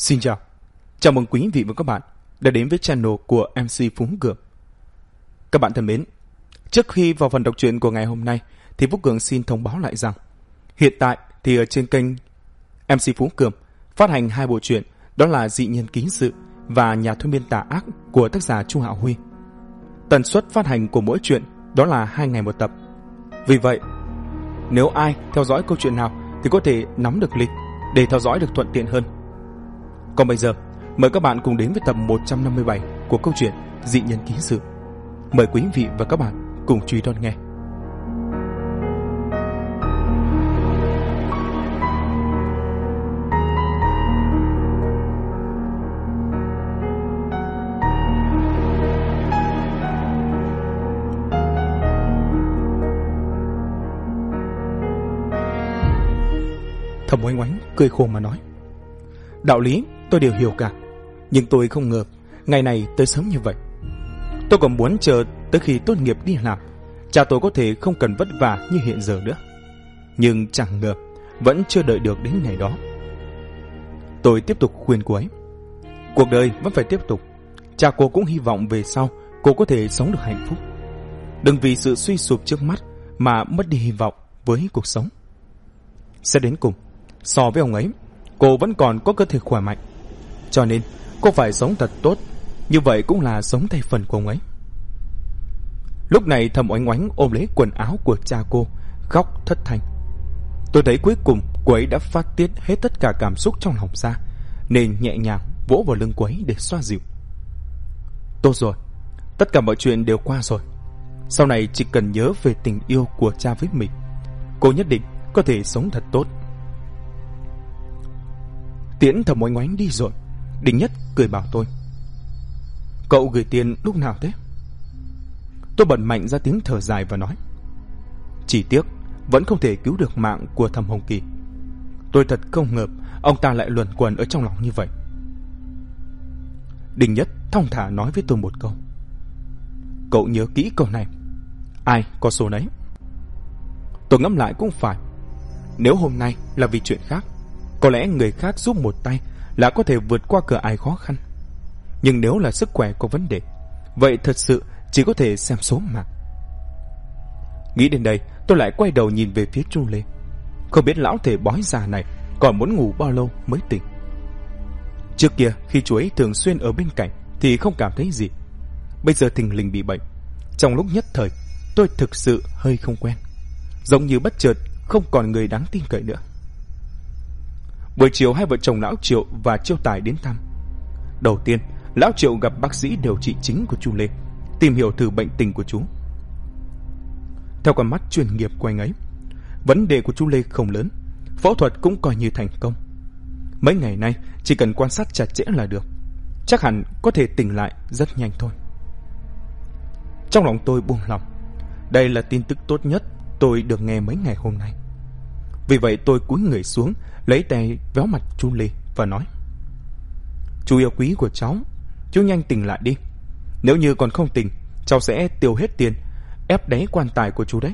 Xin chào, chào mừng quý vị và các bạn đã đến với channel của MC Phú Cường. Các bạn thân mến, trước khi vào phần đọc truyện của ngày hôm nay thì Phú Cường xin thông báo lại rằng hiện tại thì ở trên kênh MC Phú Cường phát hành hai bộ truyện, đó là Dị Nhân Ký Sự và Nhà Thôi Miên Tà Ác của tác giả Chu Hạo Huy. Tần suất phát hành của mỗi truyện đó là 2 ngày một tập. Vì vậy, nếu ai theo dõi câu chuyện nào thì có thể nắm được link để theo dõi được thuận tiện hơn. Còn bây giờ, mời các bạn cùng đến với tập 157 của câu chuyện Dị Nhân Ký Sự. Mời quý vị và các bạn cùng chú ý đón nghe. Thẩm Oánh Oánh cười khổ mà nói: đạo lý tôi đều hiểu cả, nhưng tôi không ngờ ngày này tới sớm như vậy. Tôi còn muốn chờ tới khi tốt nghiệp đi làm, cha tôi có thể không cần vất vả như hiện giờ nữa. Nhưng chẳng ngờ vẫn chưa đợi được đến ngày đó. Tôi tiếp tục khuyên cô ấy: cuộc đời vẫn phải tiếp tục. Cha cô cũng hy vọng về sau cô có thể sống được hạnh phúc. Đừng vì sự suy sụp trước mắt mà mất đi hy vọng với cuộc sống. Xét đến cùng, so với ông ấy, cô vẫn còn có cơ thể khỏe mạnh. Cho nên cô phải sống thật tốt. Như vậy cũng là sống thay phần của ông ấy. Lúc này Thẩm Oánh Oánh ôm lấy quần áo của cha cô, khóc thất thanh. Tôi thấy cuối cùng cô ấy đã phát tiết hết tất cả cảm xúc trong lòng ra, nên nhẹ nhàng vỗ vào lưng cô ấy để xoa dịu. Tốt rồi, tất cả mọi chuyện đều qua rồi. Sau này chỉ cần nhớ về tình yêu của cha với mình, cô nhất định có thể sống thật tốt. Tiễn Thẩm Oánh Oánh đi rồi, Đình Nhất cười bảo tôi: cậu gửi tiền lúc nào thế? Tôi bật mạnh ra tiếng thở dài và nói: chỉ tiếc vẫn không thể cứu được mạng của Thẩm Hồng Kỳ. Tôi thật không ngờ ông ta lại luẩn quẩn ở trong lòng như vậy. Đình Nhất thong thả nói với tôi một câu: cậu nhớ kỹ câu này, ai có số nấy. Tôi ngẫm lại cũng phải. Nếu hôm nay là vì chuyện khác, có lẽ người khác giúp một tay là có thể vượt qua cửa ải khó khăn. Nhưng nếu là sức khỏe có vấn đề, vậy thật sự chỉ có thể xem số mạng. Nghĩ đến đây, tôi lại quay đầu nhìn về phía Chu Lê. Không biết lão thể bói già này còn muốn ngủ bao lâu mới tỉnh. Trước kia khi chú ấy thường xuyên ở bên cạnh thì không cảm thấy gì. Bây giờ thình lình bị bệnh, trong lúc nhất thời tôi thực sự hơi không quen, giống như bất chợt không còn người đáng tin cậy nữa. Buổi chiều hai vợ chồng lão Triệu và Chiêu Tài đến thăm. Đầu tiên, lão Triệu gặp bác sĩ điều trị chính của Chu Lê, tìm hiểu thử bệnh tình của chú. Theo con mắt chuyên nghiệp của anh ấy, vấn đề của Chu Lê không lớn, phẫu thuật cũng coi như thành công. Mấy ngày nay chỉ cần quan sát chặt chẽ là được, chắc hẳn có thể tỉnh lại rất nhanh thôi. Trong lòng tôi buông lòng. Đây là tin tức tốt nhất tôi được nghe mấy ngày hôm nay. Vì vậy tôi cúi người xuống, lấy tay véo mặt Chu Lê và nói: chú yêu quý của cháu, chú nhanh tỉnh lại đi. Nếu như còn không tỉnh, cháu sẽ tiêu hết tiền ép đáy quan tài của chú đấy.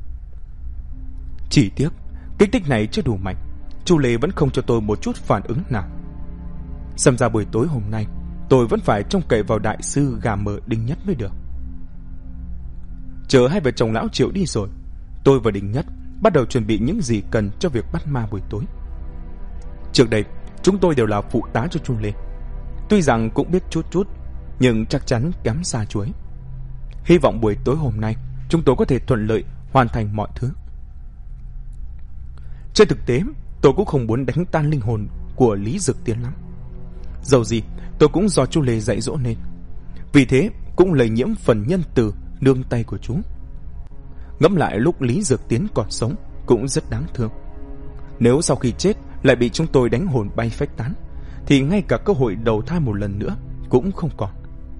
Chỉ tiếc kích thích này chưa đủ mạnh, Chu Lê vẫn không cho tôi một chút phản ứng nào. Xem ra buổi tối hôm nay tôi vẫn phải trông cậy vào đại sư gà mờ Đinh Nhất mới được. Chờ hai vợ chồng lão Triệu đi rồi, tôi và Đinh Nhất bắt đầu chuẩn bị những gì cần cho việc bắt ma buổi tối. Trước đây chúng tôi đều là phụ tá cho Chu Lê, tuy rằng cũng biết chút chút, nhưng chắc chắn kém xa chú ấy. Hy vọng buổi tối hôm nay chúng tôi có thể thuận lợi hoàn thành mọi thứ. Trên thực tế, tôi cũng không muốn đánh tan linh hồn của Lý Dực Tiến lắm. Dầu gì tôi cũng do Chu Lê dạy dỗ nên, vì thế cũng lây nhiễm phần nhân từ nương tay của chú. Ngẫm lại lúc Lý Dực Tiến còn sống cũng rất đáng thương. Nếu sau khi chết lại bị chúng tôi đánh hồn bay phách tán, thì ngay cả cơ hội đầu thai một lần nữa cũng không còn.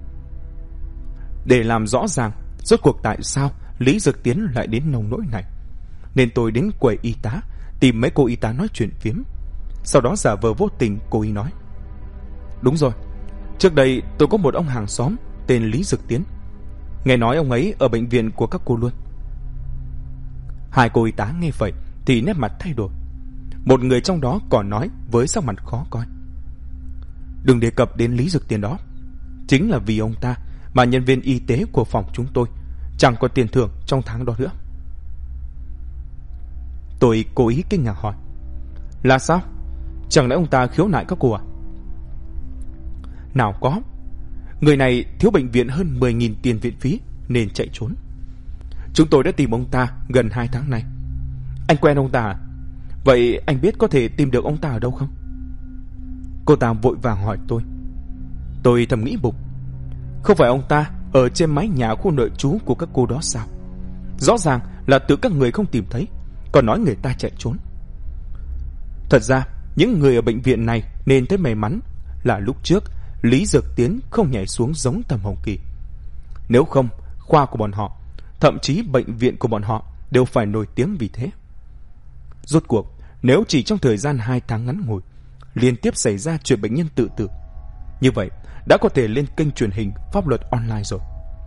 Để làm rõ ràng rốt cuộc tại sao Lý Dực Tiến lại đến nông nỗi này, nên tôi đến quầy y tá tìm mấy cô y tá nói chuyện phiếm. Sau đó giả vờ vô tình cô y nói: đúng rồi, trước đây tôi có một ông hàng xóm tên Lý Dực Tiến, nghe nói ông ấy ở bệnh viện của các cô luôn. Hai cô y tá nghe vậy thì nét mặt thay đổi. Một người trong đó còn nói với sắc mặt khó coi: Đừng đề cập đến Lý Dực Tiến đó. Chính là vì ông ta mà nhân viên y tế của phòng chúng tôi chẳng có tiền thưởng trong tháng đó nữa. Tôi cố ý kinh ngạc hỏi: Là sao? Chẳng lẽ ông ta khiếu nại các cô à? Nào có. Người này thiếu bệnh viện hơn 10.000 tiền viện phí nên chạy trốn. Chúng tôi đã tìm ông ta gần 2 tháng nay. Anh quen ông ta à? Vậy anh biết có thể tìm được ông ta ở đâu không? Cô ta vội vàng hỏi tôi. Tôi thầm nghĩ bụng, không phải ông ta ở trên mái nhà khu nội trú của các cô đó sao? Rõ ràng là tự các người không tìm thấy, còn nói người ta chạy trốn. Thật ra những người ở bệnh viện này nên thấy may mắn là lúc trước Lý Dược Tiến không nhảy xuống giống Thẩm Hồng Kỳ. Nếu không, khoa của bọn họ, thậm chí bệnh viện của bọn họ đều phải nổi tiếng vì thế. Rốt cuộc, nếu chỉ trong thời gian 2 tháng ngắn ngủi liên tiếp xảy ra chuyện bệnh nhân tự tử, như vậy đã có thể lên kênh truyền hình pháp luật online rồi.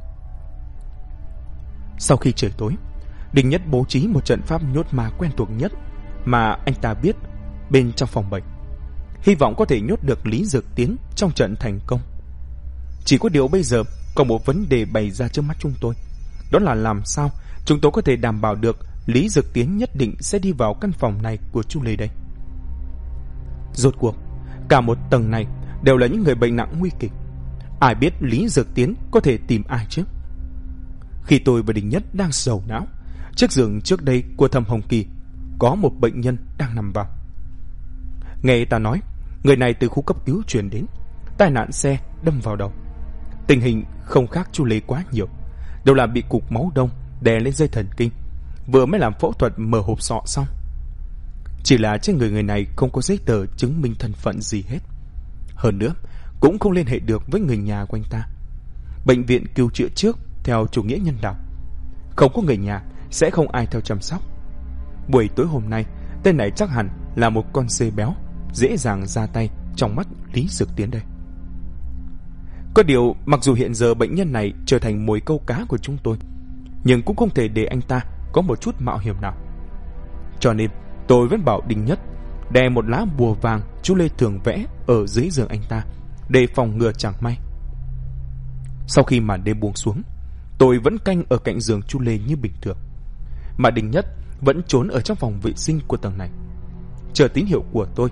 Sau khi trời tối, Đinh Nhất bố trí một trận pháp nhốt ma quen thuộc nhất mà anh ta biết bên trong phòng bệnh, hy vọng có thể nhốt được Lý Dược Tiến trong trận thành công. Chỉ có điều bây giờ có một vấn đề bày ra trước mắt chúng tôi, đó là làm sao chúng tôi có thể đảm bảo được Lý Dược Tiến nhất định sẽ đi vào căn phòng này của chú Lê đây. Rốt cuộc, cả một tầng này đều là những người bệnh nặng nguy kịch. Ai biết Lý Dược Tiến có thể tìm ai chứ? Khi tôi và Đinh Nhất đang sầu não, chiếc giường trước đây của Thẩm Hồng Kỳ có một bệnh nhân đang nằm vào. Nghe ta nói, người này từ khu cấp cứu chuyển đến, tai nạn xe đâm vào đầu. Tình hình không khác chú Lê quá nhiều, đều là bị cục máu đông đè lên dây thần kinh, vừa mới làm phẫu thuật mở hộp sọ xong. Chỉ là trên người này không có giấy tờ chứng minh thân phận gì hết. Hơn nữa, cũng không liên hệ được với người nhà của anh ta. Bệnh viện cứu chữa trước theo chủ nghĩa nhân đạo, không có người nhà sẽ không ai theo chăm sóc. Buổi tối hôm nay, tên này chắc hẳn là một con dê béo, dễ dàng ra tay trong mắt Lý Dược Tiến đây. Có điều, mặc dù hiện giờ bệnh nhân này trở thành mồi câu cá của chúng tôi, nhưng cũng không thể để anh ta có một chút mạo hiểm nào. Cho nên tôi vẫn bảo Đinh Nhất đè một lá bùa vàng chú Lê thường vẽ ở dưới giường anh ta để phòng ngừa chẳng may. Sau khi màn đêm buông xuống, tôi vẫn canh ở cạnh giường chú Lê như bình thường, mà Đinh Nhất vẫn trốn ở trong phòng vệ sinh của tầng này, chờ tín hiệu của tôi.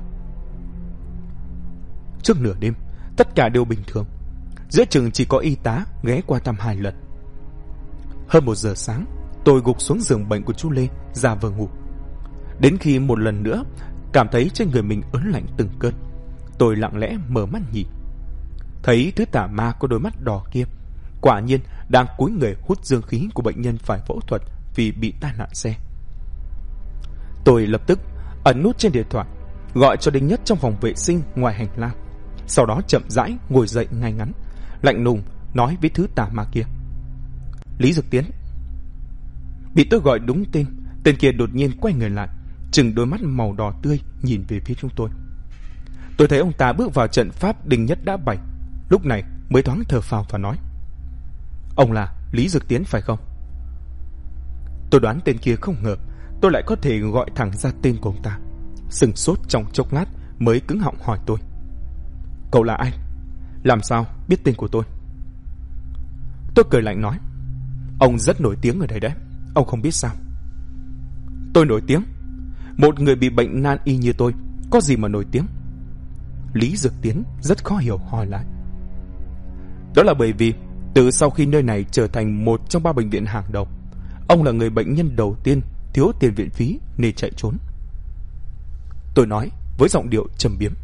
Trước nửa đêm, tất cả đều bình thường. Giữa chừng chỉ có y tá ghé qua thăm 2 lần. Hơn 1 giờ sáng, tôi gục xuống giường bệnh của chú Lê giả vờ ngủ. Đến khi một lần nữa cảm thấy trên người mình ớn lạnh từng cơn, tôi lặng lẽ mở mắt nhìn. Thấy thứ tà ma có đôi mắt đỏ kia quả nhiên đang cúi người hút dương khí của bệnh nhân phải phẫu thuật vì bị tai nạn xe. Tôi lập tức ấn nút trên điện thoại, gọi cho Đinh Nhất trong phòng vệ sinh ngoài hành lang, sau đó chậm rãi ngồi dậy ngay ngắn, lạnh lùng nói với thứ tà ma kia: Lý Dược Tiến. Bị tôi gọi đúng tên, tên kia đột nhiên quay người lại, trừng đôi mắt màu đỏ tươi nhìn về phía chúng tôi. Tôi thấy ông ta bước vào trận pháp Đinh Nhất đã bày, lúc này mới thoáng thở phào và nói: Ông là Lý Dược Tiến phải không? Tôi đoán tên kia không ngờ tôi lại có thể gọi thẳng ra tên của ông ta. Sừng sốt trong chốc lát mới cứng họng hỏi tôi: Cậu là ai? Làm sao biết tên của tôi? Tôi cười lạnh nói: Ông rất nổi tiếng ở đây đấy, ông không biết sao? Tôi nổi tiếng? Một người bị bệnh nan y như tôi có gì mà nổi tiếng? Lý Dược Tiến rất khó hiểu hỏi lại. Đó là bởi vì từ sau khi nơi này trở thành một trong 3 bệnh viện hàng đầu, ông là người bệnh nhân đầu tiên thiếu tiền viện phí nên chạy trốn. Tôi nói với giọng điệu trầm biếm.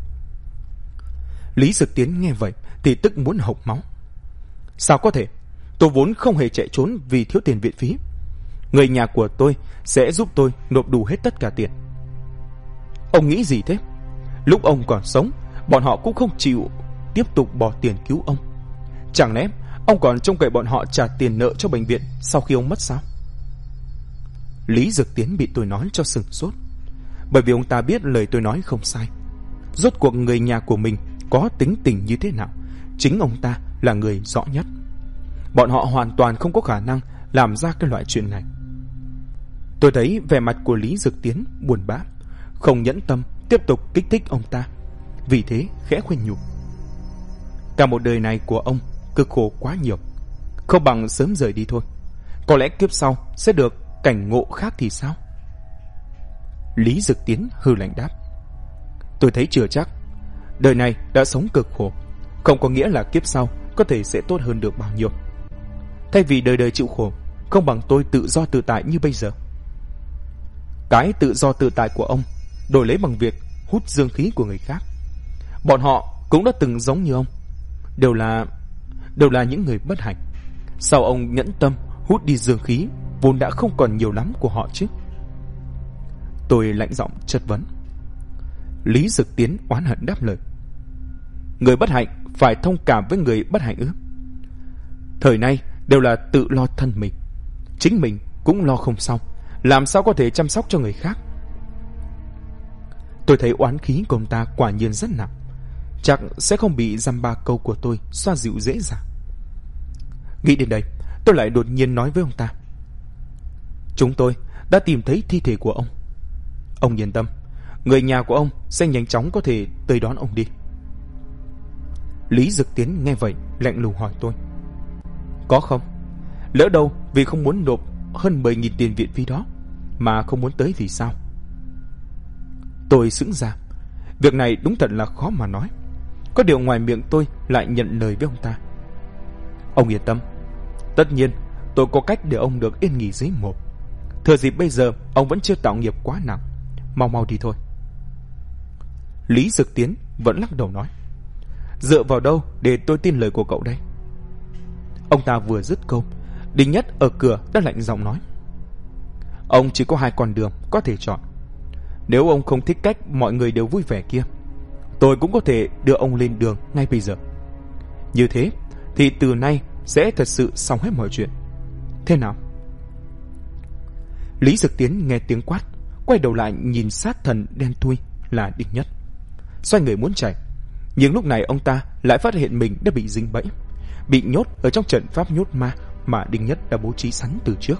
Lý Dược Tiến nghe vậy thì tức muốn hộc máu. Sao có thể? Tôi vốn không hề chạy trốn vì thiếu tiền viện phí. Người nhà của tôi sẽ giúp tôi nộp đủ hết tất cả tiền. Ông nghĩ gì thế? Lúc ông còn sống, bọn họ cũng không chịu tiếp tục bỏ tiền cứu ông. Chẳng lẽ ông còn trông cậy bọn họ trả tiền nợ cho bệnh viện sau khi ông mất sao? Lý Dược Tiến bị tôi nói cho sửng sốt, bởi vì ông ta biết lời tôi nói không sai. Rốt cuộc người nhà của mình có tính tình như thế nào, chính ông ta là người rõ nhất. Bọn họ hoàn toàn không có khả năng làm ra cái loại chuyện này. Tôi thấy vẻ mặt của Lý Dược Tiến buồn bã, không nhẫn tâm tiếp tục kích thích ông ta, vì thế khẽ khuyên nhủ: Cả một đời này của ông cực khổ quá nhiều, không bằng sớm rời đi thôi. Có lẽ kiếp sau sẽ được cảnh ngộ khác thì sao? Lý Dực Tiến hừ lạnh đáp. Tôi thấy chưa chắc. Đời này đã sống cực khổ, không có nghĩa là kiếp sau có thể sẽ tốt hơn được bao nhiêu. Thay vì đời đời chịu khổ, không bằng tôi tự do tự tại như bây giờ. Cái tự do tự tại của ông đổi lấy bằng việc hút dương khí của người khác. Bọn họ cũng đã từng giống như ông, đều là những người bất hạnh. Sao ông nhẫn tâm hút đi dương khí vốn đã không còn nhiều lắm của họ chứ? Tôi lạnh giọng chất vấn. Lý Dực Tiến oán hận đáp lời. Người bất hạnh phải thông cảm với người bất hạnh ư? Thời nay đều là tự lo thân mình, chính mình cũng lo không xong, làm sao có thể chăm sóc cho người khác? Tôi thấy oán khí của ông ta quả nhiên rất nặng, chắc sẽ không bị dăm ba câu của tôi xoa dịu dễ dàng. Nghĩ đến đây, tôi lại đột nhiên nói với ông ta. Chúng tôi đã tìm thấy thi thể của ông. Ông yên tâm, người nhà của ông sẽ nhanh chóng có thể tới đón ông đi. Lý Dực Tiến nghe vậy lạnh lùng hỏi tôi. Có không? Lỡ đâu vì không muốn nộp hơn 10.000 tiền viện phí đó mà không muốn tới thì sao? Tôi sững ra. Việc này đúng thật là khó mà nói. Có điều ngoài miệng tôi lại nhận lời với ông ta. Ông yên tâm, tất nhiên tôi có cách để ông được yên nghỉ dưới mộ. Thừa dịp bây giờ ông vẫn chưa tạo nghiệp quá nặng, mau mau đi thôi. Lý Dực Tiến vẫn lắc đầu nói. Dựa vào đâu để tôi tin lời của cậu đây? Ông ta vừa dứt câu, Đinh Nhất ở cửa đã lạnh giọng nói. Ông chỉ có 2 con đường có thể chọn. Nếu ông không thích cách mọi người đều vui vẻ kia, tôi cũng có thể đưa ông lên đường ngay bây giờ. Như thế thì từ nay sẽ thật sự xong hết mọi chuyện. Thế nào? Lý Dực Tiến nghe tiếng quát, quay đầu lại nhìn sát thần đen thui là Đinh Nhất, xoay người muốn chạy. Nhưng lúc này ông ta lại phát hiện mình đã bị dính bẫy, bị nhốt ở trong trận pháp nhốt ma mà Đinh Nhất đã bố trí sẵn từ trước.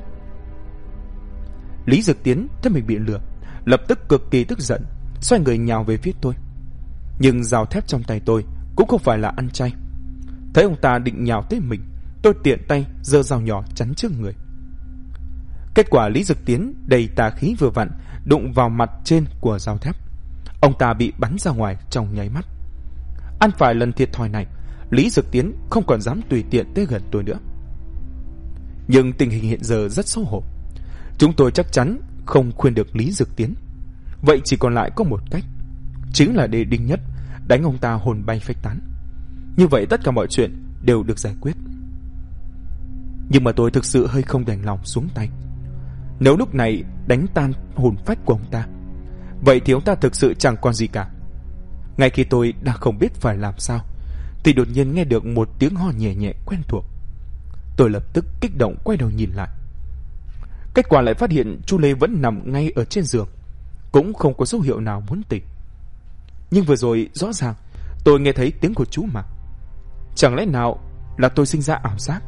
Lý Dực Tiến thấy mình bị lừa, lập tức cực kỳ tức giận, xoay người nhào về phía tôi. Nhưng dao thép trong tay tôi cũng không phải là ăn chay. Thấy ông ta định nhào tới mình, tôi tiện tay giơ dao nhỏ chắn trước người. Kết quả Lý Dực Tiến đầy tà khí vừa vặn đụng vào mặt trên của dao thép. Ông ta bị bắn ra ngoài trong nháy mắt. Ăn phải lần thiệt thòi này, Lý Dực Tiến không còn dám tùy tiện tới gần tôi nữa. Nhưng tình hình hiện giờ rất xấu hổ. Chúng tôi chắc chắn không khuyên được Lý Dực Tiến. Vậy chỉ còn lại có một cách, chính là để Đinh Nhất đánh ông ta hồn bay phách tán. Như vậy tất cả mọi chuyện đều được giải quyết. Nhưng mà tôi thực sự hơi không đành lòng xuống tay. Nếu lúc này đánh tan hồn phách của ông ta, vậy thì ông ta thực sự chẳng còn gì cả. Ngay khi tôi đang không biết phải làm sao, thì đột nhiên nghe được một tiếng ho nhẹ nhẹ quen thuộc. Tôi lập tức kích động quay đầu nhìn lại. Kết quả lại phát hiện Chu Lê vẫn nằm ngay ở trên giường, cũng không có dấu hiệu nào muốn tỉnh. Nhưng vừa rồi rõ ràng tôi nghe thấy tiếng của chú mà. Chẳng lẽ nào là tôi sinh ra ảo giác?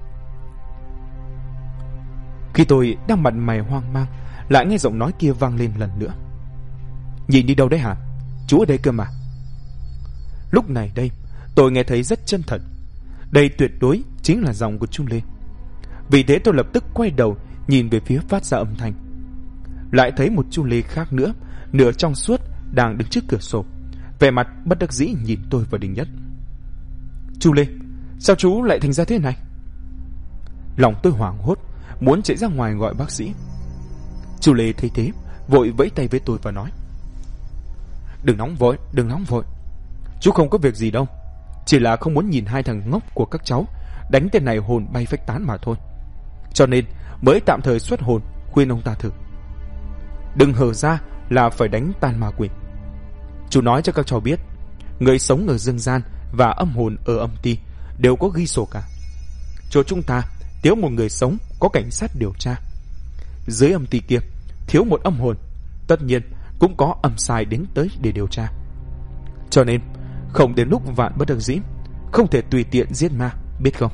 Khi tôi đang mặt mày hoang mang, lại nghe giọng nói kia vang lên lần nữa. Nhìn đi đâu đấy hả? Chú ở đây cơ mà. Lúc này đây tôi nghe thấy rất chân thật. Đây tuyệt đối chính là giọng của Chu Lê. Vì thế tôi lập tức quay đầu nhìn về phía phát ra âm thanh. Lại thấy một Chu Lê khác nữa, nửa trong suốt, đang đứng trước cửa sổ, vẻ mặt bất đắc dĩ nhìn tôi và Đinh Nhất. Chu Lê, sao chú lại thành ra thế này? Lòng tôi hoảng hốt, muốn chạy ra ngoài gọi bác sĩ. Chu Lê thấy thế, vội vẫy tay với tôi và nói. Đừng nóng vội. Chú không có việc gì đâu, chỉ là không muốn nhìn 2 thằng ngốc của các cháu đánh tên này hồn bay phách tán mà thôi. Cho nên mới tạm thời xuất hồn, khuyên ông ta thử. Đừng hở ra là phải đánh tan ma quỷ. Chú nói cho các cháu biết, người sống ở dương gian và âm hồn ở âm ti đều có ghi sổ cả. Chỗ chúng ta thiếu một người sống có cảnh sát điều tra. Dưới âm ti kia thiếu một âm hồn, tất nhiên cũng có âm sai đến tới để điều tra. Cho nên không đến lúc vạn bất đắc dĩ, không thể tùy tiện giết ma, biết không?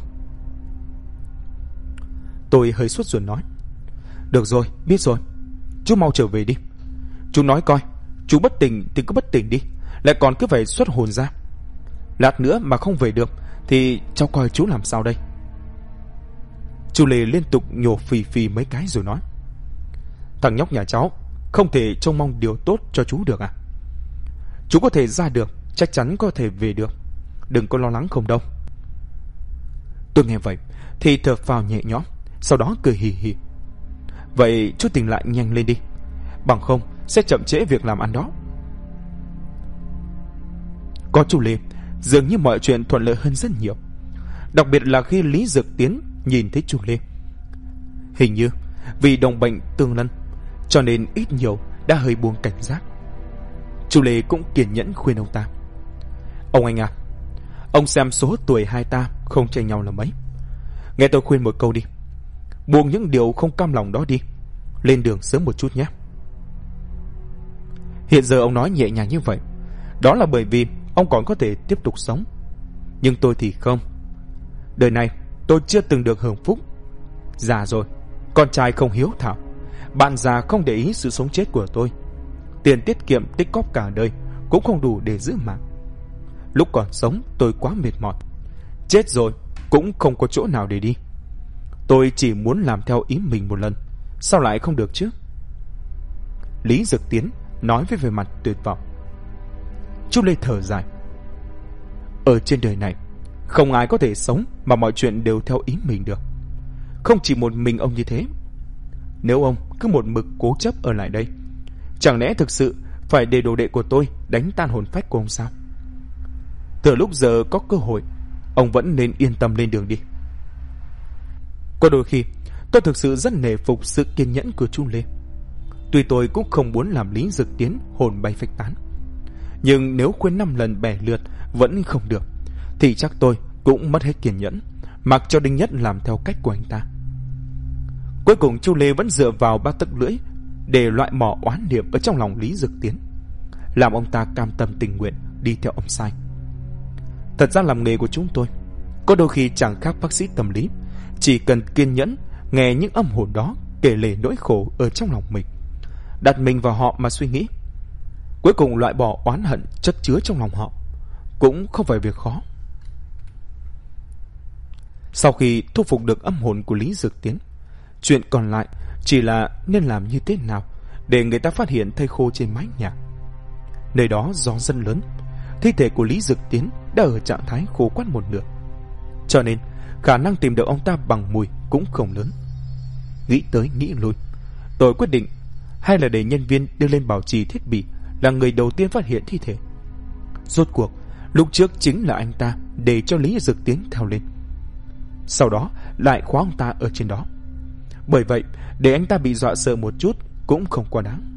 Tôi hơi sốt ruột nói. Được rồi, biết rồi. Chú mau trở về đi. Chú nói coi, chú bất tỉnh thì cứ bất tỉnh đi, lại còn cứ phải xuất hồn ra. Lát nữa mà không về được thì cháu coi chú làm sao đây. Chú Lê liên tục nhổ phì phì mấy cái rồi nói: Thằng nhóc nhà cháu không thể trông mong điều tốt cho chú được à? Chú có thể ra được, chắc chắn có thể về được. Đừng có lo lắng không đâu. Tôi nghe vậy thì thở phào nhẹ nhõm, sau đó cười hì hì. Vậy chú tỉnh lại nhanh lên đi, bằng không sẽ chậm trễ việc làm ăn đó. Có chú Lê, dường như mọi chuyện thuận lợi hơn rất nhiều. Đặc biệt là khi Lý Dược Tiến nhìn thấy chú Lê. Hình như vì đồng bệnh tương lân, cho nên ít nhiều đã hơi buông cảnh giác. Chú Lê cũng kiên nhẫn khuyên ông ta: Ông anh à, ông xem số tuổi hai ta không chênh nhau là mấy. Nghe tôi khuyên một câu đi, buông những điều không cam lòng đó đi, lên đường sớm một chút nhé. Hiện giờ ông nói nhẹ nhàng như vậy, đó là bởi vì ông còn có thể tiếp tục sống. Nhưng tôi thì không. Đời này tôi chưa từng được hưởng phúc. Già rồi, con trai không hiếu thảo, bạn già không để ý sự sống chết của tôi. Tiền tiết kiệm tích cóp cả đời cũng không đủ để giữ mạng. Lúc còn sống tôi quá mệt mỏi, chết rồi cũng không có chỗ nào để đi. Tôi chỉ muốn làm theo ý mình một lần, sao lại không được chứ? Lý Dược Tiến nói với vẻ mặt tuyệt vọng. Chú Lê thở dài: Ở trên đời này không ai có thể sống mà mọi chuyện đều theo ý mình được. Không chỉ một mình ông như thế. Nếu ông cứ một mực cố chấp ở lại đây, chẳng lẽ thực sự phải để đồ đệ của tôi đánh tan hồn phách của ông sao? Từ lúc giờ có cơ hội, ông vẫn nên yên tâm lên đường đi. Có đôi khi tôi thực sự rất nể phục sự kiên nhẫn của chú Lê. Tuy tôi cũng không muốn làm Lý Dược Tiến hồn bay phách tán, nhưng nếu khuyên 5 lần bẻ lượt vẫn không được thì chắc tôi cũng mất hết kiên nhẫn, mặc cho Đinh Nhất làm theo cách của anh ta. Cuối cùng chú Lê vẫn dựa vào 3 tấc lưỡi để loại bỏ oán niệm ở trong lòng Lý Dược Tiến, làm ông ta cam tâm tình nguyện đi theo ông sai. Thật ra làm nghề của chúng tôi có đôi khi chẳng khác bác sĩ tâm lý, chỉ cần kiên nhẫn nghe những âm hồn đó kể lể nỗi khổ ở trong lòng mình, đặt mình vào họ mà suy nghĩ, cuối cùng loại bỏ oán hận chất chứa trong lòng họ cũng không phải việc khó. Sau khi thu phục được âm hồn của Lý Dược Tiến, chuyện còn lại chỉ là nên làm như thế nào để người ta phát hiện thây khô trên mái nhà. Nơi đó gió rất lớn, thi thể của Lý Dược Tiến đã ở trạng thái khô quắt một nửa, cho nên khả năng tìm được ông ta bằng mùi cũng không lớn. Nghĩ tới nghĩ lui, tôi quyết định hay là để nhân viên đưa lên bảo trì thiết bị là người đầu tiên phát hiện thi thể. Rốt cuộc lúc trước chính là anh ta để cho Lý Dược Tiến theo lên, sau đó lại khóa ông ta ở trên đó. Bởi vậy để anh ta bị dọa sợ một chút cũng không quá đáng.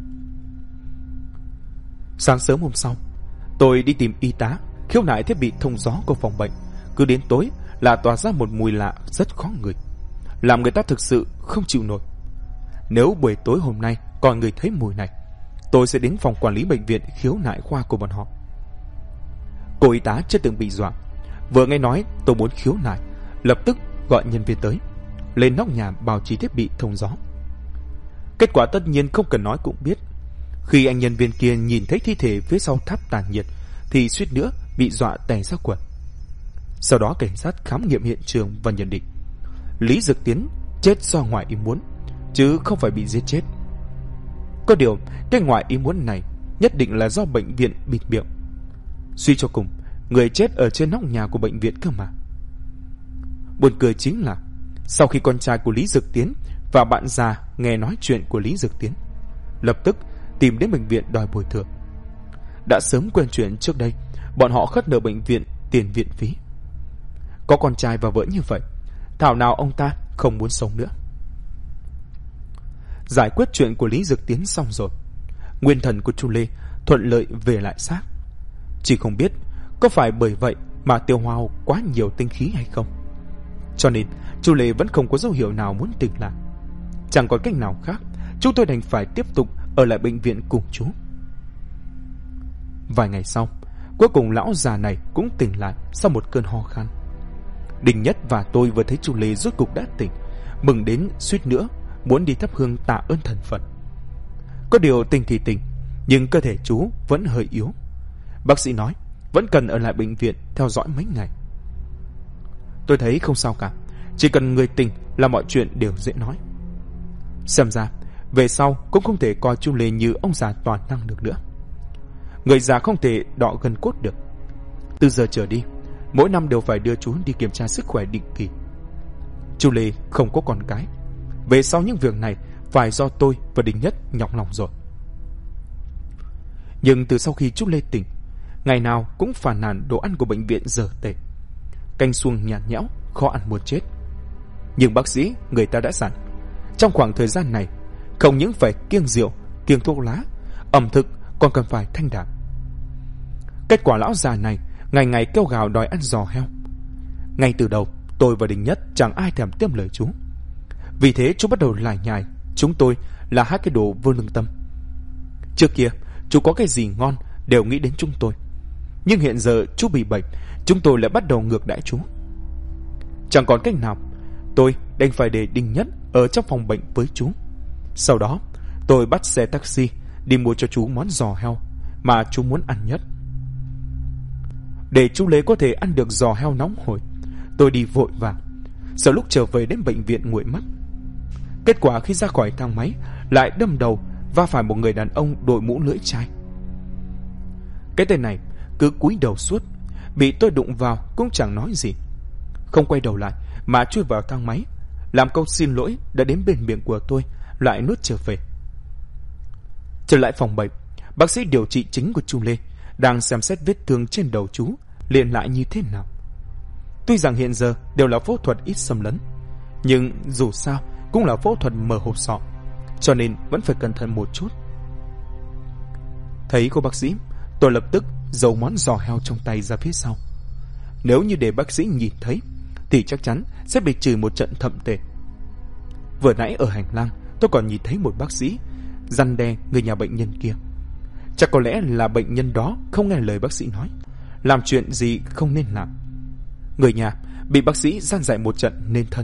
Sáng sớm hôm sau, tôi đi tìm y tá khiếu nại thiết bị thông gió của phòng bệnh. Cứ đến tối là tỏa ra một mùi lạ rất khó ngửi, làm người ta thực sự không chịu nổi. Nếu buổi tối hôm nay còn người thấy mùi này, tôi sẽ đến phòng quản lý bệnh viện khiếu nại khoa của bọn họ. Cô y tá chưa từng bị dọa, vừa nghe nói tôi muốn khiếu nại, lập tức gọi nhân viên tới, lên nóc nhà bảo trì thiết bị thông gió. Kết quả tất nhiên không cần nói cũng biết. Khi anh nhân viên kia nhìn thấy thi thể phía sau tháp tản nhiệt thì suýt nữa bị dọa tè ra quần. Sau đó cảnh sát khám nghiệm hiện trường và nhận định Lý Dược Tiến chết do ngoài ý muốn, chứ không phải bị giết chết. Có điều cái ngoài ý muốn này nhất định là do bệnh viện bịt miệng. Suy cho cùng, người chết ở trên nóc nhà của bệnh viện cơ mà. Buồn cười chính là sau khi con trai của Lý Dược Tiến và bạn già nghe nói chuyện của Lý Dược Tiến, lập tức tìm đến bệnh viện đòi bồi thường. Đã sớm quen chuyện trước đây, bọn họ khất nợ bệnh viện tiền viện phí. Có con trai và vợ như vậy, thảo nào ông ta không muốn sống nữa. Giải quyết chuyện của Lý Dược Tiến xong rồi, nguyên thần của chú Lê thuận lợi về lại xác. Chỉ không biết có phải bởi vậy mà tiêu hao quá nhiều tinh khí hay không, cho nên chú Lê vẫn không có dấu hiệu nào muốn tỉnh lại. Chẳng có cách nào khác, chúng tôi đành phải tiếp tục ở lại bệnh viện cùng chú. Vài ngày sau, cuối cùng lão già này cũng tỉnh lại sau một cơn ho khan. Đinh Nhất và tôi vừa thấy chú Lê rốt cục đã tỉnh, mừng đến suýt nữa muốn đi thắp hương tạ ơn thần Phật. Có điều tỉnh thì tỉnh, nhưng cơ thể chú vẫn hơi yếu. Bác sĩ nói vẫn cần ở lại bệnh viện theo dõi mấy ngày. Tôi thấy không sao cả, chỉ cần người tình là mọi chuyện đều dễ nói. Xem ra về sau cũng không thể coi chú Lê như ông già toàn năng được nữa. Người già không thể đọ gân cốt được. Từ giờ trở đi, mỗi năm đều phải đưa chú đi kiểm tra sức khỏe định kỳ. Chú Lê không có con cái, về sau những việc này phải do tôi và Đình Nhất nhọc lòng rồi. Nhưng từ sau khi chú Lê tỉnh, ngày nào cũng phàn nàn đồ ăn của bệnh viện dở tệ, canh xuông nhạt nhẽo, khó ăn muốn chết. Nhưng bác sĩ người ta đã dặn, trong khoảng thời gian này không những phải kiêng rượu, kiêng thuốc lá, ẩm thực còn cần phải thanh đạm. Kết quả lão già này ngày ngày kêu gào đòi ăn giò heo. Ngay từ đầu tôi và Đình Nhất chẳng ai thèm tiếp lời chú. Vì thế chú bắt đầu lải nhải chúng tôi là hai cái đồ vô lương tâm. Trước kia chú có cái gì ngon đều nghĩ đến chúng tôi, nhưng hiện giờ chú bị bệnh, chúng tôi lại bắt đầu ngược đãi chú. Chẳng còn cách nào, tôi đành phải để Đình Nhất ở trong phòng bệnh với chú. Sau đó tôi bắt xe taxi đi mua cho chú món giò heo mà chú muốn ăn nhất. Để chú Lê có thể ăn được giò heo nóng hổi, tôi đi vội vàng, sợ lúc trở về đến bệnh viện nguội mất. Kết quả khi ra khỏi thang máy lại đâm đầu va phải một người đàn ông đội mũ lưỡi chai. Cái tên này cứ cúi đầu suốt, bị tôi đụng vào cũng chẳng nói gì, không quay đầu lại mà chui vào thang máy, làm câu xin lỗi đã đến bên miệng của tôi lại nuốt trở về. Trở lại phòng bệnh, bác sĩ điều trị chính của chú Lê đang xem xét vết thương trên đầu chú liền lại như thế nào. Tuy rằng hiện giờ đều là phẫu thuật ít xâm lấn, nhưng dù sao cũng là phẫu thuật mở hộp sọ, cho nên vẫn phải cẩn thận một chút. Thấy cô bác sĩ, tôi lập tức giấu món giò heo trong tay ra phía sau. Nếu như để bác sĩ nhìn thấy thì chắc chắn sẽ bị chửi một trận thậm tệ. Vừa nãy ở hành lang tôi còn nhìn thấy một bác sĩ răn đe người nhà bệnh nhân kia. Chắc có lẽ là bệnh nhân đó không nghe lời bác sĩ nói, làm chuyện gì không nên làm. Người nhà bị bác sĩ gian dạy một trận nên thân.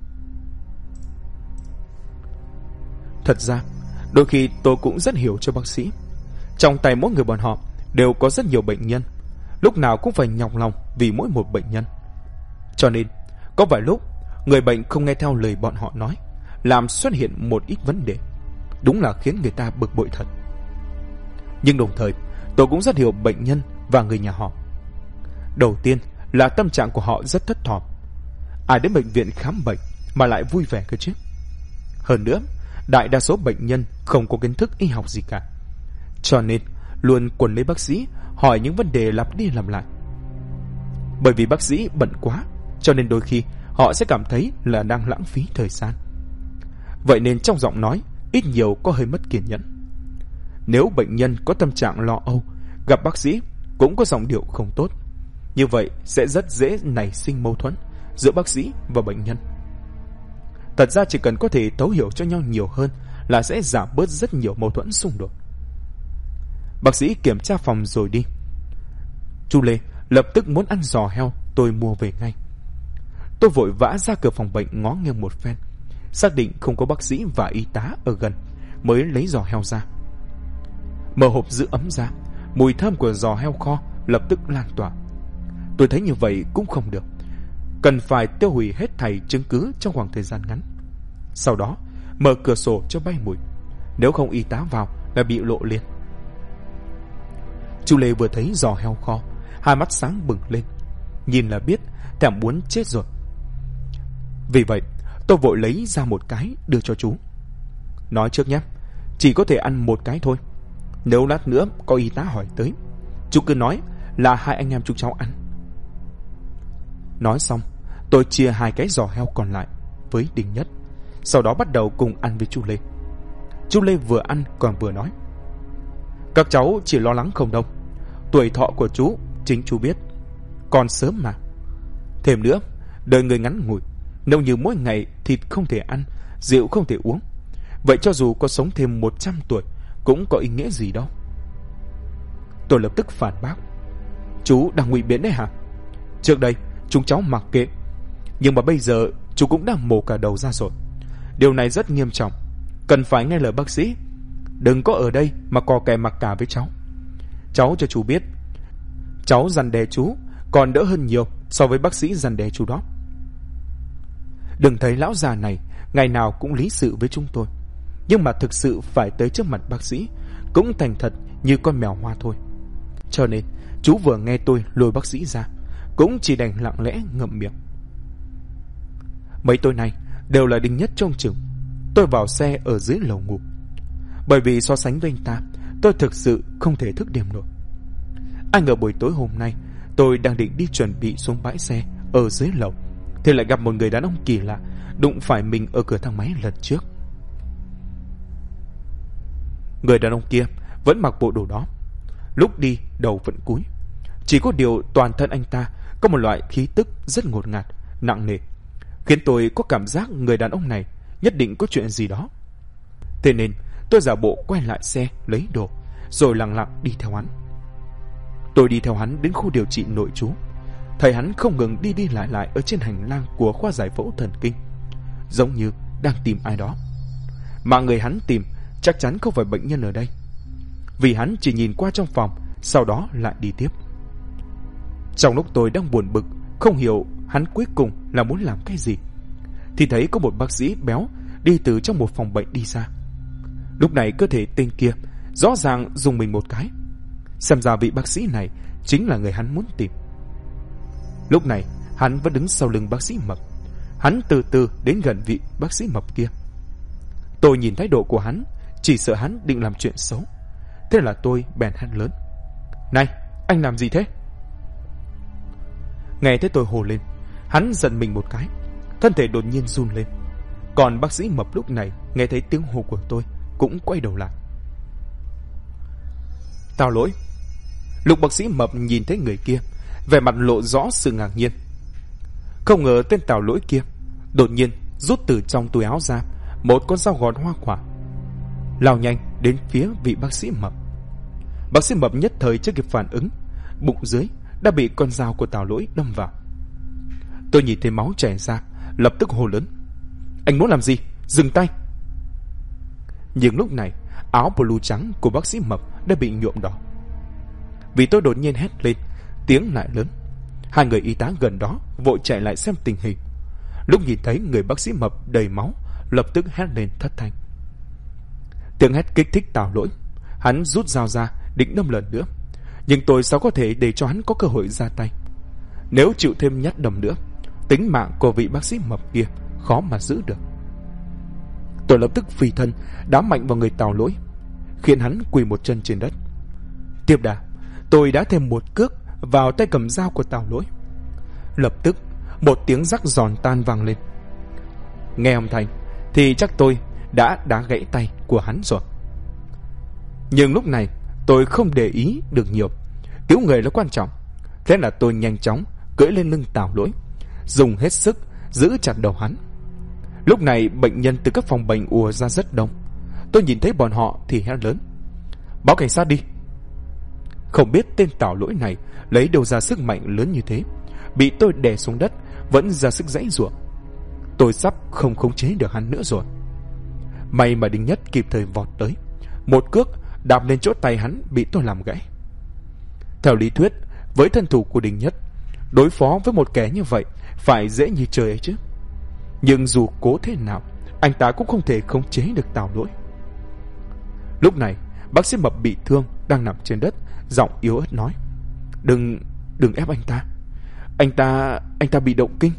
Thật ra đôi khi tôi cũng rất hiểu cho bác sĩ. Trong tay mỗi người bọn họ đều có rất nhiều bệnh nhân, lúc nào cũng phải nhọc lòng vì mỗi một bệnh nhân. Cho nên có vài lúc người bệnh không nghe theo lời bọn họ nói, làm xuất hiện một ít vấn đề, đúng là khiến người ta bực bội thật. Nhưng đồng thời tôi cũng rất hiểu bệnh nhân và người nhà họ. Đầu tiên là tâm trạng của họ rất thất thỏm. Ai đến bệnh viện khám bệnh mà lại vui vẻ cơ chứ? Hơn nữa, đại đa số bệnh nhân không có kiến thức y học gì cả, cho nên luôn quấn lấy bác sĩ hỏi những vấn đề lặp đi lặp lại. Bởi vì bác sĩ bận quá, cho nên đôi khi họ sẽ cảm thấy là đang lãng phí thời gian. Vậy nên trong giọng nói ít nhiều có hơi mất kiên nhẫn. Nếu bệnh nhân có tâm trạng lo âu, gặp bác sĩ cũng có giọng điệu không tốt, như vậy sẽ rất dễ nảy sinh mâu thuẫn giữa bác sĩ và bệnh nhân. Thật ra chỉ cần có thể thấu hiểu cho nhau nhiều hơn là sẽ giảm bớt rất nhiều mâu thuẫn xung đột. Bác sĩ kiểm tra phòng rồi đi. Chú Lê lập tức muốn ăn giò heo tôi mua về ngay. Tôi vội vã ra cửa phòng bệnh ngó nghiêng một phen, xác định không có bác sĩ và y tá ở gần mới lấy giò heo ra. Mở hộp giữ ấm ra, mùi thơm của giò heo kho lập tức lan tỏa. Tôi thấy như vậy cũng không được, cần phải tiêu hủy hết thảy chứng cứ trong khoảng thời gian ngắn. Sau đó mở cửa sổ cho bay mùi, nếu không y tá vào là bị lộ liền. Chú Lê vừa thấy giò heo kho, hai mắt sáng bừng lên, nhìn là biết thèm muốn chết rồi. Vì vậy tôi vội lấy ra một cái đưa cho chú. Nói trước nhé, chỉ có thể ăn một cái thôi. Nếu lát nữa có y tá hỏi tới, chú cứ nói là hai anh em chúng cháu ăn. Nói xong, tôi chia hai cái giò heo còn lại với Đình Nhất, sau đó bắt đầu cùng ăn với chú Lê. Chú Lê vừa ăn còn vừa nói: các cháu chỉ lo lắng không đâu, tuổi thọ của chú chính chú biết, còn sớm mà. Thêm nữa, đời người ngắn ngủi, nếu như mỗi ngày thịt không thể ăn, rượu không thể uống, vậy cho dù có sống thêm 100 tuổi cũng có ý nghĩa gì đâu. Tôi lập tức phản bác: chú đang ngụy biện đấy hả? Trước đây chúng cháu mặc kệ, nhưng mà bây giờ chú cũng đang mổ cả đầu ra rồi. Điều này rất nghiêm trọng, cần phải nghe lời bác sĩ. Đừng có ở đây mà cò kè mặc cả với cháu. Cháu cho chú biết, Cháu răn đe chú còn đỡ hơn nhiều so với bác sĩ răn đe chú đó. Đừng thấy lão già này ngày nào cũng lý sự với chúng tôi, nhưng mà thực sự phải tới trước mặt bác sĩ cũng thành thật như con mèo hoa thôi. Cho nên chú vừa nghe tôi lôi bác sĩ ra cũng chỉ đành lặng lẽ ngậm miệng. Mấy tối nay đều là Đinh Nhất trông chừng. Tôi vào xe ở dưới lầu ngủ, bởi vì so sánh với anh ta, tôi thực sự không thể thức đêm nổi. Ai ngờ buổi tối hôm nay tôi đang định đi chuẩn bị xuống bãi xe ở dưới lầu thì lại gặp một người đàn ông kỳ lạ đụng phải mình ở cửa thang máy lần trước. Người đàn ông kia vẫn mặc bộ đồ đó, lúc đi đầu vẫn cúi. Chỉ có điều toàn thân anh ta có một loại khí tức rất ngột ngạt, nặng nề, khiến tôi có cảm giác người đàn ông này nhất định có chuyện gì đó. Thế nên tôi giả bộ quay lại xe lấy đồ, rồi lặng lặng đi theo hắn. Tôi đi theo hắn đến khu điều trị nội trú. Thấy hắn không ngừng đi đi lại ở trên hành lang của khoa giải phẫu thần kinh, giống như đang tìm ai đó. Mà người hắn tìm chắc chắn không phải bệnh nhân ở đây, vì hắn chỉ nhìn qua trong phòng, sau đó lại đi tiếp. Trong lúc tôi đang buồn bực, không hiểu hắn cuối cùng là muốn làm cái gì, thì thấy có một bác sĩ béo đi từ trong một phòng bệnh đi ra. Lúc này cơ thể tên kia rõ ràng dùng mình một cái. Xem ra vị bác sĩ này chính là người hắn muốn tìm. Lúc này hắn vẫn đứng sau lưng bác sĩ mập. Hắn từ từ đến gần vị bác sĩ mập kia. Tôi nhìn thái độ của hắn, chỉ sợ hắn định làm chuyện xấu. Thế là tôi bèn hét lớn: "Này, anh làm gì thế?" Nghe thấy tôi hô lên, hắn giận mình một cái, thân thể đột nhiên run lên. Còn bác sĩ mập lúc này nghe thấy tiếng hô của tôi cũng quay đầu lại. "Tao lỗi." Lúc bác sĩ mập nhìn thấy người kia, vẻ mặt lộ rõ sự ngạc nhiên. Không ngờ tên Tào Lỗi kia đột nhiên rút từ trong túi áo ra một con dao gọt hoa quả, lao nhanh đến phía vị bác sĩ mập. Bác sĩ mập nhất thời chưa kịp phản ứng, bụng dưới đã bị con dao của Tào Lỗi đâm vào. Tôi nhìn thấy máu chảy ra, lập tức hô lớn: "Anh muốn làm gì? Dừng tay!" Nhưng lúc này áo blue trắng của bác sĩ mập đã bị nhuộm đỏ. Vì tôi đột nhiên hét lên, tiếng lại lớn. Hai người y tá gần đó vội chạy lại xem tình hình. Lúc nhìn thấy người bác sĩ mập đầy máu, lập tức hét lên thất thanh. Tiếng hét kích thích Tào Lỗi. Hắn rút dao ra định đâm lần nữa, nhưng tôi sao có thể để cho hắn có cơ hội ra tay. Nếu chịu thêm nhát đâm nữa, tính mạng của vị bác sĩ mập kia khó mà giữ được. Tôi lập tức phi thân đá mạnh vào người Tào Lỗi, khiến hắn quỳ một chân trên đất. Tiếp đà, tôi đã thêm một cước vào tay cầm dao của Tào Lỗi. Lập tức một tiếng rắc giòn tan vang lên. Nghe âm thanh thì chắc tôi đã đá gãy tay của hắn rồi. Nhưng lúc này tôi không để ý được nhiều, cứu người là quan trọng. Thế là tôi nhanh chóng cưỡi lên lưng Tào Lỗi, dùng hết sức giữ chặt đầu hắn. Lúc này bệnh nhân từ các phòng bệnh ùa ra rất đông. Tôi nhìn thấy bọn họ thì hét lớn: "Báo cảnh sát đi!" Không biết tên Tào Lỗi này lấy đâu ra sức mạnh lớn như thế, bị tôi đè xuống đất vẫn ra sức giãy giụa. Tôi sắp không khống chế được hắn nữa rồi. May mà Đinh Nhất kịp thời vọt tới, một cước đạp lên chỗ tay hắn bị tôi làm gãy. Theo lý thuyết, với thân thủ của Đinh Nhất, đối phó với một kẻ như vậy phải dễ như trời ấy chứ. Nhưng dù cố thế nào, anh ta cũng không thể khống chế được Tào Lỗi. Lúc này bác sĩ mập bị thương đang nằm trên đất, giọng yếu ớt nói: Đừng ép anh ta. Anh ta bị động kinh."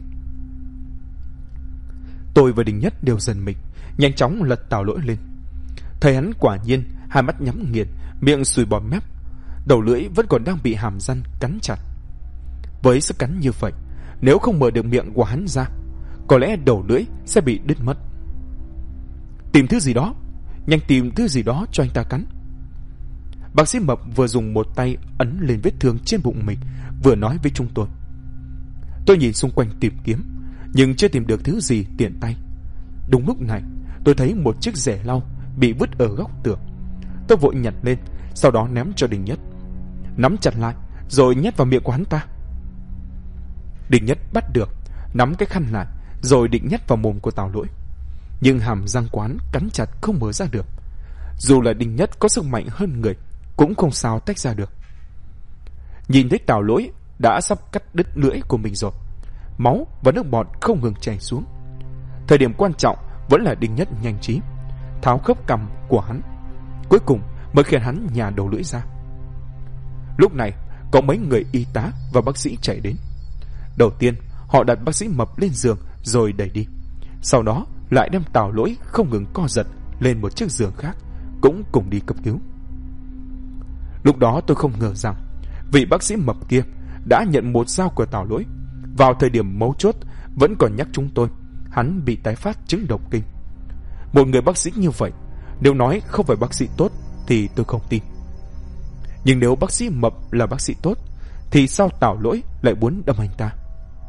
Tôi và Đinh Nhất đều giật mình, nhanh chóng lật Tào Lỗi lên. Thấy hắn quả nhiên hai mắt nhắm nghiền, miệng sùi bọt mép, đầu lưỡi vẫn còn đang bị hàm răng cắn chặt. Với sức cắn như vậy, nếu không mở được miệng của hắn ra, có lẽ đầu lưỡi sẽ bị đứt mất. "Tìm thứ gì đó, nhanh tìm thứ gì đó cho anh ta cắn." Bác sĩ mập vừa dùng một tay ấn lên vết thương trên bụng mình, vừa nói với chúng tôi. Tôi nhìn xung quanh tìm kiếm, nhưng chưa tìm được thứ gì tiện tay. Đúng lúc này, tôi thấy một chiếc rẻ lau bị vứt ở góc tường. Tôi vội nhặt lên, sau đó ném cho Đinh Nhất, nắm chặt lại rồi nhét vào miệng của hắn ta. Đinh Nhất bắt được, nắm cái khăn lại rồi định nhét vào mồm của Tào Lỗi, nhưng hàm răng quán cắn chặt không mở ra được. Dù là Đinh Nhất có sức mạnh hơn người cũng không sao tách ra được. nhìn thấy Tào Lỗi đã sắp cắt đứt lưỡi của mình rồi. Máu và nước bọt không ngừng chảy xuống. Thời điểm quan trọng vẫn là Đinh Nhất nhanh trí tháo khớp cằm của hắn, cuối cùng mới khiến hắn nhả đầu lưỡi ra. Lúc này có mấy người y tá và bác sĩ chạy đến. Đầu tiên họ đặt bác sĩ Mập lên giường rồi đẩy đi, sau đó lại đem Tào Lỗi không ngừng co giật lên một chiếc giường khác, cũng cùng đi cấp cứu. Lúc đó tôi không ngờ rằng vị bác sĩ Mập kia đã nhận một dao của Tào Lỗi. Vào thời điểm mấu chốt vẫn còn nhắc chúng tôi hắn bị tái phát chứng động kinh. Một người bác sĩ như vậy, nếu nói không phải bác sĩ tốt thì tôi không tin. Nhưng nếu bác sĩ Mập là bác sĩ tốt thì sao Tào Lỗi lại muốn đâm anh ta?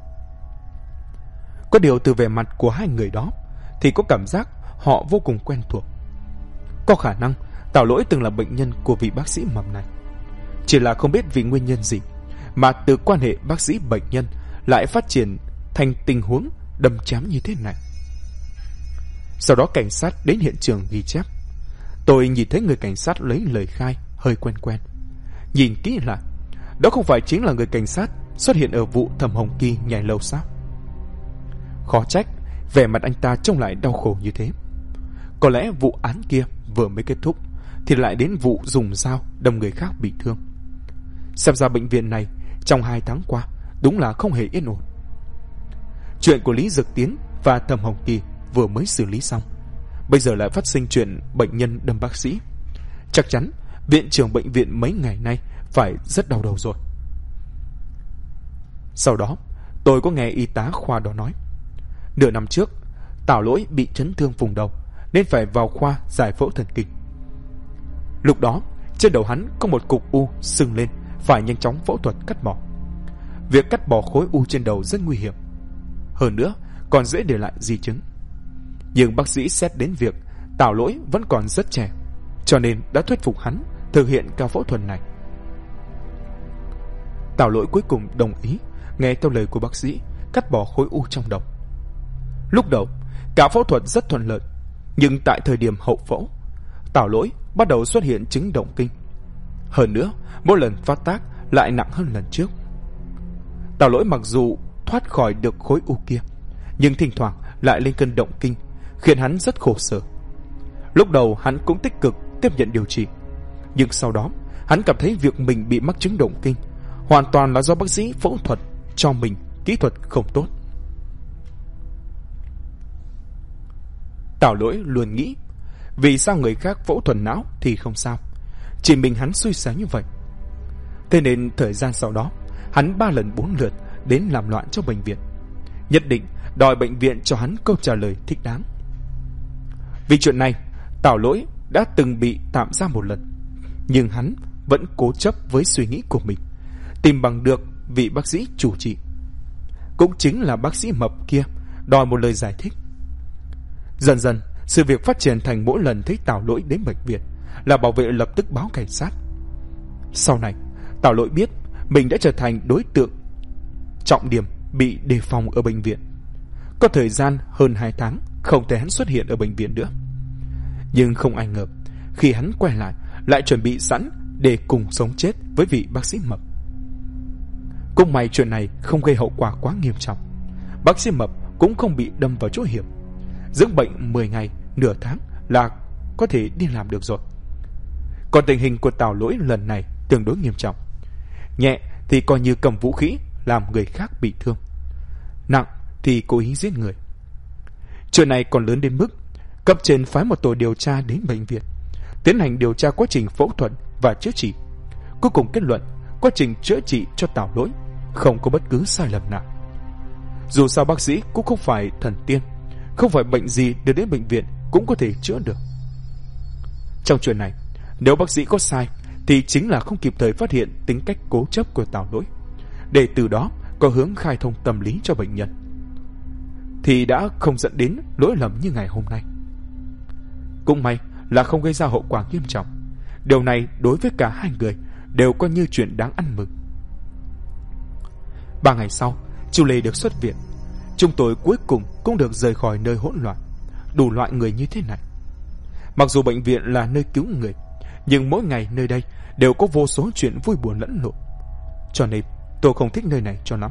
Có điều từ vẻ mặt của hai người đó thì có cảm giác họ vô cùng quen thuộc. Có khả năng Tào Lỗi từng là bệnh nhân của vị bác sĩ Mập này. Chỉ là không biết vì nguyên nhân gì mà từ quan hệ bác sĩ bệnh nhân lại phát triển thành tình huống đâm chém như thế này. Sau đó cảnh sát đến hiện trường ghi chép. Tôi nhìn thấy người cảnh sát lấy lời khai hơi quen quen. Nhìn kỹ lại, đó không phải chính là người cảnh sát xuất hiện ở vụ Thẩm Hồng Kỳ nhảy lầu sao? Khó trách vẻ mặt anh ta trông lại đau khổ như thế. Có lẽ vụ án kia vừa mới kết thúc thì lại đến vụ dùng dao đâm người khác bị thương. Xem ra bệnh viện này trong 2 tháng qua đúng là không hề yên ổn. Chuyện của Lý Dực Tiến và Thẩm Hồng Kỳ vừa mới xử lý xong, bây giờ lại phát sinh chuyện bệnh nhân đâm bác sĩ. Chắc chắn viện trưởng bệnh viện mấy ngày nay phải rất đau đầu rồi. Sau đó tôi có nghe y tá khoa đó nói, nửa năm trước Tào Lỗi bị chấn thương vùng đầu nên phải vào khoa giải phẫu thần kinh. Lúc đó trên đầu hắn có một cục u sưng lên, phải nhanh chóng phẫu thuật cắt bỏ. Việc cắt bỏ khối u trên đầu rất nguy hiểm, hơn nữa còn dễ để lại di chứng. Nhưng bác sĩ xét đến việc Tào Lỗi vẫn còn rất trẻ, cho nên đã thuyết phục hắn thực hiện ca phẫu thuật này. Tào Lỗi cuối cùng đồng ý nghe theo lời của bác sĩ cắt bỏ khối u trong đầu. Lúc đầu cả phẫu thuật rất thuận lợi, nhưng tại thời điểm hậu phẫu, Tào Lỗi bắt đầu xuất hiện chứng động kinh. Hơn nữa mỗi lần phát tác lại nặng hơn lần trước. Tào Lỗi mặc dù thoát khỏi được khối u kia, nhưng thỉnh thoảng lại lên cơn động kinh, khiến hắn rất khổ sở. Lúc đầu hắn cũng tích cực tiếp nhận điều trị, nhưng sau đó hắn cảm thấy việc mình bị mắc chứng động kinh hoàn toàn là do bác sĩ phẫu thuật cho mình kỹ thuật không tốt. Tào Lỗi luôn nghĩ, vì sao người khác phẫu thuật não thì không sao, chỉ mình hắn xui xẻo như vậy. Thế nên thời gian sau đó hắn 3 lần 4 lượt đến làm loạn cho bệnh viện, nhất định đòi bệnh viện cho hắn câu trả lời thích đáng. Vì chuyện này Tào Lỗi đã từng bị tạm giam một lần, nhưng hắn vẫn cố chấp với suy nghĩ của mình, tìm bằng được vị bác sĩ chủ trị, cũng chính là bác sĩ Mập kia, đòi một lời giải thích. Dần dần sự việc phát triển thành mỗi lần thấy Tào Lỗi đến bệnh viện là bảo vệ lập tức báo cảnh sát. Sau này Tào Lỗi biết mình đã trở thành đối tượng trọng điểm bị đề phòng ở bệnh viện. Có thời gian hơn 2 tháng không thấy hắn xuất hiện ở bệnh viện nữa. Nhưng không ai ngờ khi hắn quay lại chuẩn bị sẵn để cùng sống chết với vị bác sĩ Mập. Cũng may chuyện này không gây hậu quả quá nghiêm trọng. Bác sĩ Mập cũng không bị đâm vào chỗ hiểm. Dưỡng bệnh 10 ngày, nửa tháng là có thể đi làm được rồi. Còn tình hình của Tào Lỗi lần này tương đối nghiêm trọng. Nhẹ thì coi như cầm vũ khí làm người khác bị thương, nặng thì cố ý giết người. Chuyện này còn lớn đến mức cấp trên phái một tổ điều tra đến bệnh viện tiến hành điều tra quá trình phẫu thuật và chữa trị. Cuối cùng kết luận quá trình chữa trị cho Tào Lỗi không có bất cứ sai lầm nào. Dù sao bác sĩ cũng không phải thần tiên, không phải bệnh gì đưa đến bệnh viện cũng có thể chữa được. Trong chuyện này, nếu bác sĩ có sai thì chính là không kịp thời phát hiện tính cách cố chấp của Tào Lỗi, để từ đó có hướng khai thông tâm lý cho bệnh nhân, thì đã không dẫn đến lỗi lầm như ngày hôm nay. Cũng may là không gây ra hậu quả nghiêm trọng. Điều này đối với cả hai người đều coi như chuyện đáng ăn mừng. 3 ngày sau, Chu Lê được xuất viện. Chúng tôi cuối cùng cũng được rời khỏi nơi hỗn loạn, đủ loại người như thế này. Mặc dù bệnh viện là nơi cứu người, nhưng mỗi ngày nơi đây đều có vô số chuyện vui buồn lẫn lộn. cho nên tôi không thích nơi này cho lắm.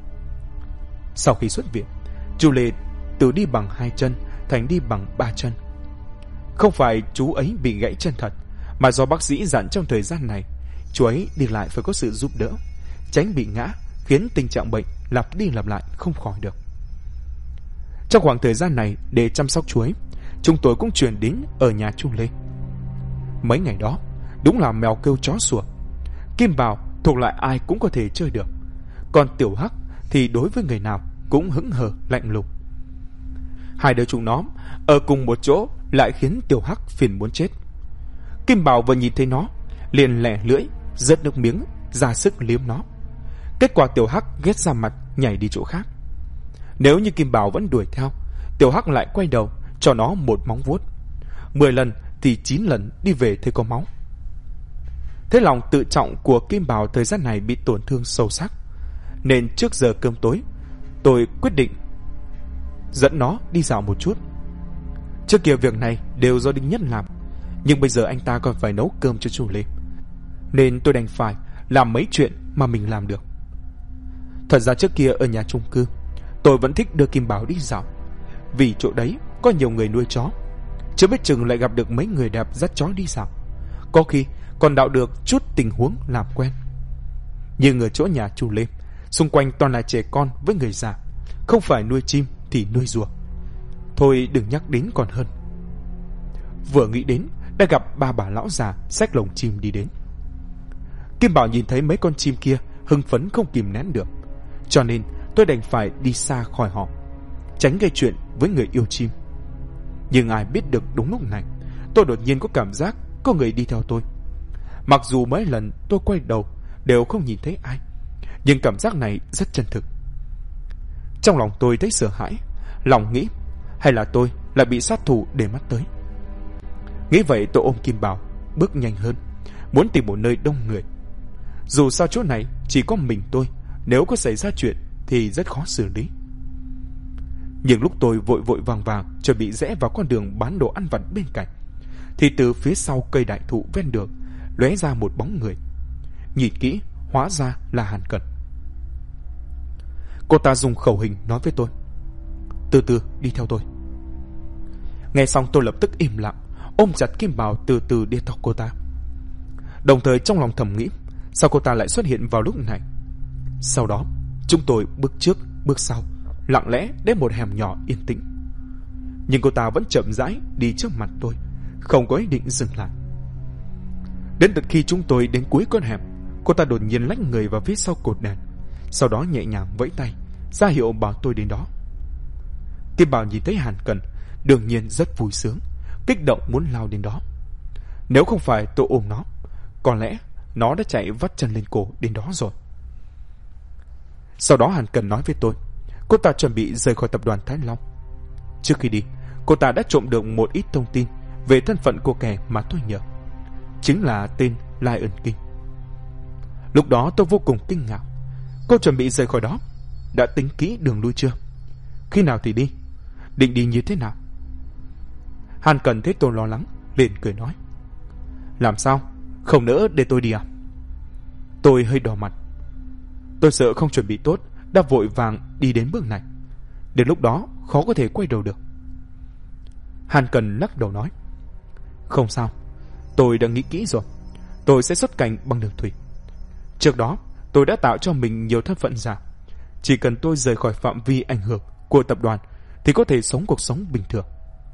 Sau khi xuất viện, chú Lê từ đi bằng 2 chân thành đi bằng 3 chân. Không phải chú ấy bị gãy chân thật, mà do bác sĩ dặn trong thời gian này chú ấy đi lại phải có sự giúp đỡ, tránh bị ngã, khiến tình trạng bệnh lặp đi lặp lại không khỏi được. Trong khoảng thời gian này, để chăm sóc chú ấy, chúng tôi cũng chuyển đến ở nhà chú Lê. Mấy ngày đó đúng là mèo kêu chó sủa. Kim Bảo thuộc lại ai cũng có thể chơi được, còn Tiểu Hắc thì đối với người nào cũng hững hờ lạnh lùng. Hai đứa chúng nó ở cùng một chỗ lại khiến Tiểu Hắc phiền muốn chết. Kim Bảo vừa nhìn thấy nó liền lẻ lưỡi rớt nước miếng ra sức liếm nó. Kết quả Tiểu Hắc ghét ra mặt nhảy đi chỗ khác. Nếu như Kim Bảo vẫn đuổi theo, Tiểu Hắc lại quay đầu cho nó một móng vuốt. 10 lần thì 9 lần đi về thấy có máu. Thế lòng tự trọng của Kim Bảo thời gian này bị tổn thương sâu sắc, nên trước giờ cơm tối tôi quyết định dẫn nó đi dạo một chút. Trước kia việc này đều do Đinh Nhất làm, nhưng bây giờ anh ta còn phải nấu cơm cho chú Lê, nên tôi đành phải làm mấy chuyện mà mình làm được. Thật ra trước kia ở nhà chung cư, tôi vẫn thích đưa Kim Bảo đi dạo, vì chỗ đấy có nhiều người nuôi chó, chưa biết chừng lại gặp được mấy người đẹp dắt chó đi dạo, có khi còn đạo được chút tình huống làm quen. Nhưng ở chỗ nhà chú Lê, xung quanh toàn là trẻ con với người già, không phải nuôi chim thì nuôi rùa. Thôi đừng nhắc đến còn hơn. Vừa nghĩ đến đã gặp ba bà lão già xách lồng chim đi đến. Kim Bảo nhìn thấy mấy con chim kia hưng phấn không kìm nén được, cho nên tôi đành phải đi xa khỏi họ, tránh gây chuyện với người yêu chim. Nhưng ai biết được đúng lúc này tôi đột nhiên có cảm giác có người đi theo tôi. Mặc dù mấy lần tôi quay đầu đều không nhìn thấy ai, nhưng cảm giác này rất chân thực. Trong lòng tôi thấy sợ hãi, lòng nghĩ hay là tôi lại bị sát thủ để mắt tới. Nghĩ vậy tôi ôm Kim Bảo bước nhanh hơn, muốn tìm một nơi đông người. Dù sao chỗ này chỉ có mình tôi, nếu có xảy ra chuyện thì rất khó xử lý. Nhưng lúc tôi vội vội vàng vàng chuẩn bị rẽ vào con đường bán đồ ăn vặt bên cạnh, thì từ phía sau cây đại thụ ven đường lóe ra một bóng người. Nhìn kỹ, hóa ra là Hàn Cẩn. Cô ta dùng khẩu hình nói với tôi: "Từ từ đi theo tôi." Nghe xong tôi lập tức im lặng, ôm chặt Kim Bảo từ từ đi theo cô ta. Đồng thời trong lòng thầm nghĩ, sao cô ta lại xuất hiện vào lúc này? Sau đó chúng tôi bước trước bước sau, lặng lẽ đến một hẻm nhỏ yên tĩnh. Nhưng cô ta vẫn chậm rãi đi trước mặt tôi, không có ý định dừng lại. Đến tận khi chúng tôi đến cuối con hẻm, cô ta đột nhiên lách người vào phía sau cột đèn, sau đó nhẹ nhàng vẫy tay ra hiệu bảo tôi đến đó. Kim Bảo nhìn thấy Hàn Cẩn đương nhiên rất vui sướng, kích động muốn lao đến đó. Nếu không phải tôi ôm nó, có lẽ nó đã chạy vắt chân lên cổ đến đó rồi. Sau đó Hàn Cẩn nói với tôi, cô ta chuẩn bị rời khỏi tập đoàn Thái Long. Trước khi đi, cô ta đã trộm được một ít thông tin về thân phận của kẻ mà tôi nhờ, chính là tên Lion King. Lúc đó tôi vô cùng kinh ngạc. Cô chuẩn bị rời khỏi đó, đã tính kỹ đường lui chưa? Khi nào thì đi? Định đi như thế nào? Hàn Cẩn thấy tôi lo lắng, liền cười nói: "Làm sao? Không nỡ để tôi đi à?" Tôi hơi đỏ mặt. Tôi sợ không chuẩn bị tốt đã vội vàng đi đến bước này, đến lúc đó khó có thể quay đầu được. Hàn Cẩn lắc đầu nói: "Không sao, tôi đã nghĩ kỹ rồi. Tôi sẽ xuất cảnh bằng đường thủy. Trước đó tôi đã tạo cho mình nhiều thân phận giả, chỉ cần tôi rời khỏi phạm vi ảnh hưởng của tập đoàn thì có thể sống cuộc sống bình thường."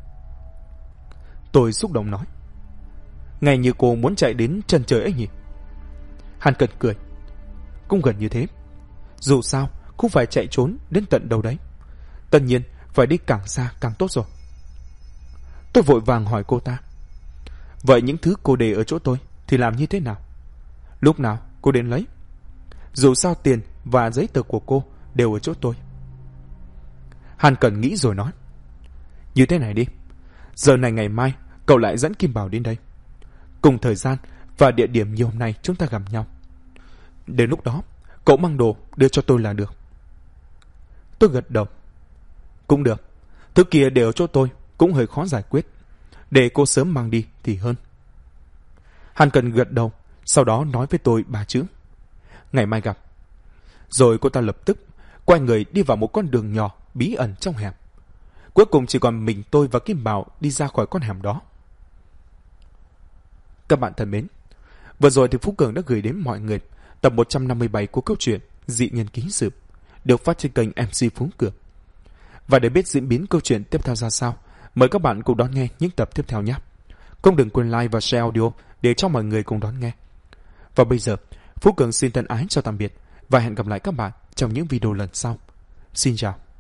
Tôi xúc động nói: "Ngay như cô muốn chạy đến chân trời ấy nhỉ?" Hàn Cẩn cười: "Cũng gần như thế. Dù sao cũng phải chạy trốn đến tận đâu đấy. Tất nhiên phải đi càng xa càng tốt rồi." Tôi vội vàng hỏi cô ta: "Vậy những thứ cô để ở chỗ tôi thì làm như thế nào? Lúc nào cô đến lấy? Dù sao tiền và giấy tờ của cô đều ở chỗ tôi." Hàn Cẩn nghĩ rồi nói: "Như thế này đi, giờ này ngày mai cậu lại dẫn Kim Bảo đến đây, cùng thời gian và địa điểm như hôm nay chúng ta gặp nhau. Đến lúc đó cậu mang đồ đưa cho tôi là được." Tôi gật đầu: "Cũng được, thứ kia đều ở chỗ tôi cũng hơi khó giải quyết, để cô sớm mang đi thì hơn." Hàn Cẩn gật đầu, sau đó nói với tôi 3 chữ: ngày mai gặp. Rồi cô ta lập tức quay người đi vào một con đường nhỏ bí ẩn trong hẻm. Cuối cùng chỉ còn mình tôi và Kim Bảo đi ra khỏi con hẻm đó. Các bạn thân mến, vừa rồi thì Phú Cường đã gửi đến mọi người tập 157 của câu chuyện Dị Nhân Ký Sự, được phát trên kênh MC Phú Cường. Và để biết diễn biến câu chuyện tiếp theo ra sao, mời các bạn cùng đón nghe những tập tiếp theo nhé. Không đừng quên like và share audio để cho mọi người cùng đón nghe. Và bây giờ, Phú Cường xin thân ái chào tạm biệt và hẹn gặp lại các bạn trong những video lần sau. Xin chào.